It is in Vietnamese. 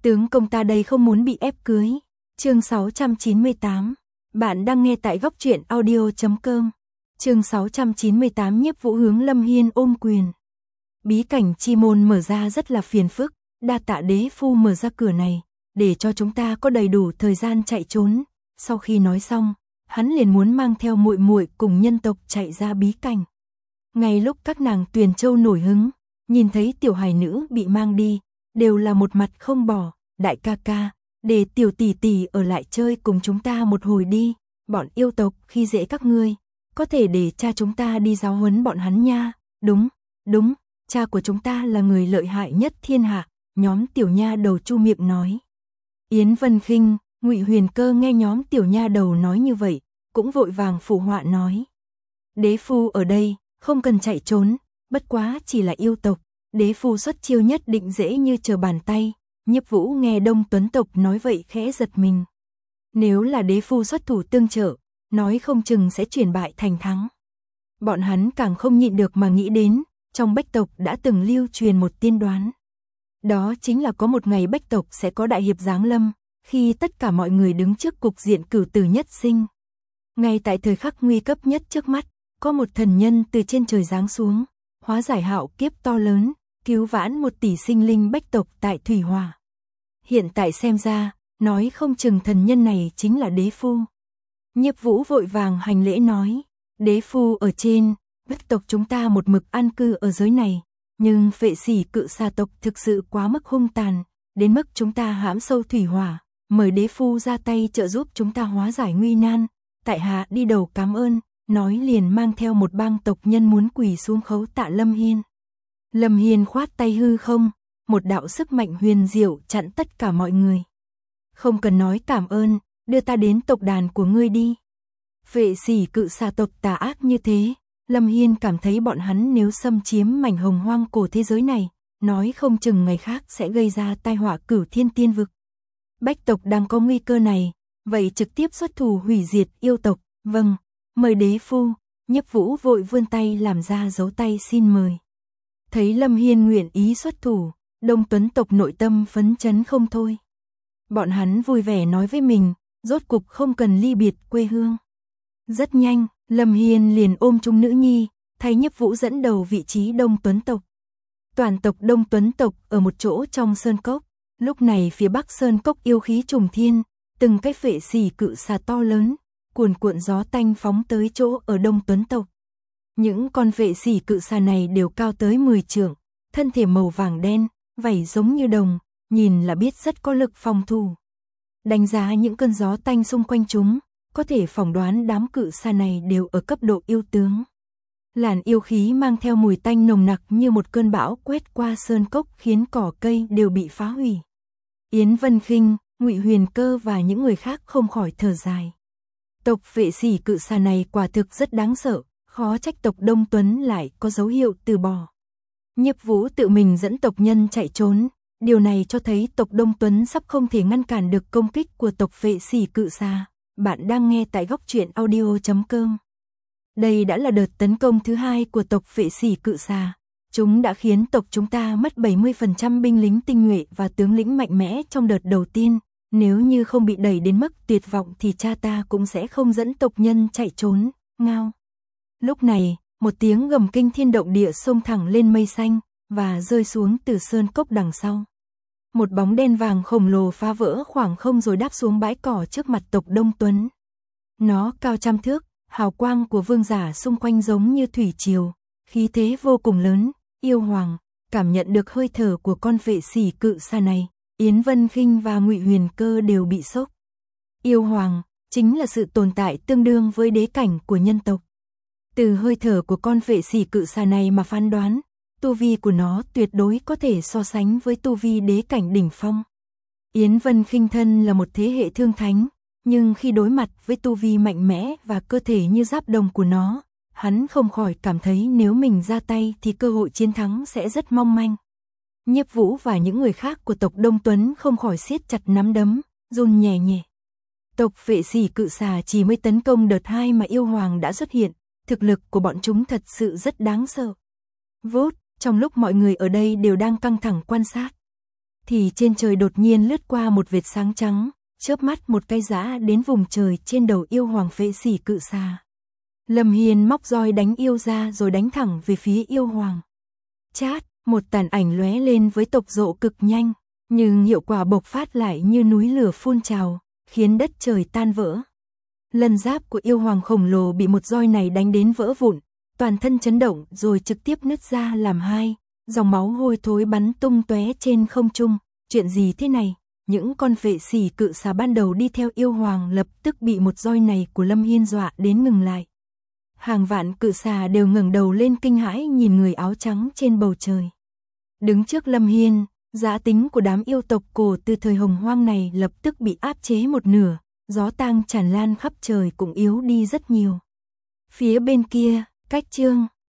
Tướng công ta đây không muốn bị ép cưới. Chương 698. Bạn đang nghe tại góc truyện audio.com. Chương 698. Nhiếp Vũ hướng Lâm Hiên ôm quyền. Bí cảnh chi môn mở ra rất là phiền phức, đa tạ đế phu mở ra cửa này, để cho chúng ta có đầy đủ thời gian chạy trốn. Sau khi nói xong, hắn liền muốn mang theo muội muội cùng nhân tộc chạy ra bí cảnh. Ngay lúc các nàng Tuyền Châu nổi hứng, nhìn thấy tiểu hài nữ bị mang đi, đều là một mặt không bỏ. Đại ca ca, để tiểu tỷ tỷ ở lại chơi cùng chúng ta một hồi đi, bọn yêu tộc khi dễ các ngươi, có thể để cha chúng ta đi giáo huấn bọn hắn nha. Đúng, cha của chúng ta là người lợi hại nhất thiên hạ, nhóm tiểu nha đầu chu miệng nói. Yến Vân Khinh, Ngụy Huyền Cơ nghe nhóm tiểu nha đầu nói như vậy, cũng vội vàng phụ họa nói. Đế phu ở đây, không cần chạy trốn, bất quá chỉ là yêu tộc, đế phu xuất chiêu nhất định dễ như trở bàn tay. Nhiếp Vũ nghe Đông Tuấn tộc nói vậy khẽ giật mình. Nếu là đế phu xuất thủ tương trợ, nói không chừng sẽ chuyển bại thành thắng. Bọn hắn càng không nhịn được mà nghĩ đến, trong Bách tộc đã từng lưu truyền một tiên đoán. Đó chính là có một ngày Bách tộc sẽ có đại hiệp giáng lâm, khi tất cả mọi người đứng trước cục diện cửu tử nhất sinh. Ngay tại thời khắc nguy cấp nhất trước mắt, có một thần nhân từ trên trời giáng xuống, hóa giải hạo kiếp to lớn, cứu vãn 1 tỷ sinh linh Bách tộc tại Thủy Hỏa. Hiện tại xem ra, nói không chừng thần nhân này chính là đế phu. Nhiếp Vũ vội vàng hành lễ nói, đế phu ở trên, Bách tộc chúng ta một mực an cư ở giới này, nhưng Phệ Sỉ Cự Xà tộc thực sự quá mức hung tàn, đến mức chúng ta hãm sâu Thủy Hỏa, mời đế phu ra tay trợ giúp chúng ta hóa giải nguy nan. Tại hạ đi đầu cảm ơn, nói liền mang theo một bang tộc nhân muốn quỳ xuống khấu tạ Lâm Hiên. Lâm Hiên khoát tay hư không, một đạo sức mạnh huyền diệu chặn tất cả mọi người. Không cần nói cảm ơn, đưa ta đến tộc đàn của ngươi đi. Phệ Sỉ Cự Xà tộc tà ác như thế, Lâm Hiên cảm thấy bọn hắn nếu xâm chiếm mảnh hồng hoang cổ thế giới này, nói không chừng ngày khác sẽ gây ra tai họa cửu thiên tiên vực. Bách tộc đang có nguy cơ này, vậy trực tiếp xuất thủ hủy diệt yêu tộc. Vâng, mời đế phu. Nhiếp Vũ vội vươn tay làm ra dấu tay xin mời. Thấy Lâm Hiên nguyện ý xuất thủ, Đông Tuấn tộc nội tâm phấn chấn không thôi. Bọn hắn vui vẻ nói với mình, rốt cục không cần ly biệt quê hương. Rất nhanh, Lâm Hiên liền ôm chung nữ nhi, thay Nhiếp Vũ dẫn đầu vị trí Đông Tuấn tộc. Toàn tộc Đông Tuấn tộc ở một chỗ trong sơn cốc, lúc này phía bắc sơn cốc yêu khí trùng thiên, từng cái Phệ Sỉ Cự Xà to lớn, cuồn cuộn gió tanh phóng tới chỗ ở Đông Tuấn tộc. Những con Phệ Sỉ Cự Xà này đều cao tới 10 trượng, thân thể màu vàng đen, vảy giống như đồng, nhìn là biết rất có lực phòng thủ. Đánh giá những cơn gió tanh xung quanh chúng, có thể phỏng đoán đám cự xà này đều ở cấp độ yêu tướng. Làn yêu khí mang theo mùi tanh nồng nặc như một cơn bão quét qua sơn cốc khiến cỏ cây đều bị phá hủy. Yến Vân Khinh, Ngụy Huyền Cơ và những người khác không khỏi thở dài. Tộc Phệ Sỉ Cự Xà này quả thực rất đáng sợ, khó trách tộc Đông Tuấn lại có dấu hiệu từ bỏ. Nhiếp Vũ tự mình dẫn tộc nhân chạy trốn, điều này cho thấy tộc Đông Tuấn sắp không thể ngăn cản được công kích của tộc Phệ Sỉ Cự Xà. Bạn đang nghe tại góc truyện audio.com. Đây đã là đợt tấn công thứ 2 của tộc Phệ Sỉ Cự Xà. Chúng đã khiến tộc chúng ta mất 70% binh lính tinh nhuệ và tướng lĩnh mạnh mẽ trong đợt đầu tiên. Nếu như không bị đẩy đến mức tuyệt vọng thì cha ta cũng sẽ không dẫn tộc nhân chạy trốn. Ngao. Lúc này, một tiếng gầm kinh thiên động địa xông thẳng lên mây xanh và rơi xuống từ sơn cốc đằng sau. Một bóng đen vàng khổng lồ phá vỡ khoảng không rồi đáp xuống bãi cỏ trước mặt tộc Đông Tuấn. Nó cao trăm thước, hào quang của vương giả xung quanh giống như thủy triều, khí thế vô cùng lớn. Yêu Hoàng, cảm nhận được hơi thở của con Phệ Sỉ Cự Xà này, Yến Vân Khinh và Ngụy Huyền Cơ đều bị sốc. Yêu Hoàng chính là sự tồn tại tương đương với đế cảnh của nhân tộc. Từ hơi thở của con Phệ Sỉ Cự Xà này mà phán đoán, tu vi của nó tuyệt đối có thể so sánh với tu vi đế cảnh đỉnh phong. Yến Vân Khinh thân là một thế hệ thương thánh, nhưng khi đối mặt với tu vi mạnh mẽ và cơ thể như giáp đồng của nó, hắn không khỏi cảm thấy nếu mình ra tay thì cơ hội chiến thắng sẽ rất mong manh. Nhiếp Vũ và những người khác của tộc Đông Tuấn không khỏi siết chặt nắm đấm, run nhẹ nhẹ. Tộc Phệ Sỉ Cự Xà chỉ mới tấn công đợt 2 mà Yêu Hoàng đã xuất hiện, thực lực của bọn chúng thật sự rất đáng sợ. Vốt, trong lúc mọi người ở đây đều đang căng thẳng quan sát, thì trên trời đột nhiên lướt qua một vệt sáng trắng, chớp mắt một cái giã đến vùng trời trên đầu yêu hoàng phệ sỉ cự xà. Lâm Hiên móc roi đánh yêu ra rồi đánh thẳng về phía yêu hoàng. Chát, một tàn ảnh lóe lên với tốc độ cực nhanh, nhưng hiệu quả bộc phát lại như núi lửa phun trào, khiến đất trời tan vỡ. Lân giáp của yêu hoàng khổng lồ bị một roi này đánh đến vỡ vụn, toàn thân chấn động rồi trực tiếp nứt ra làm hai, dòng máu hôi thối bắn tung tóe trên không trung. Chuyện gì thế này? Những con phệ sỉ cự xà ban đầu đi theo yêu hoàng lập tức bị một roi này của Lâm Hiên dọa đến ngừng lại. Hàng vạn cự xà đều ngẩng đầu lên kinh hãi nhìn người áo trắng trên bầu trời. Đứng trước Lâm Hiên, dã tính của đám yêu tộc cổ từ thời hồng hoang này lập tức bị áp chế một nửa, gió tang tràn lan khắp trời cũng yếu đi rất nhiều. Phía bên kia, cách Chương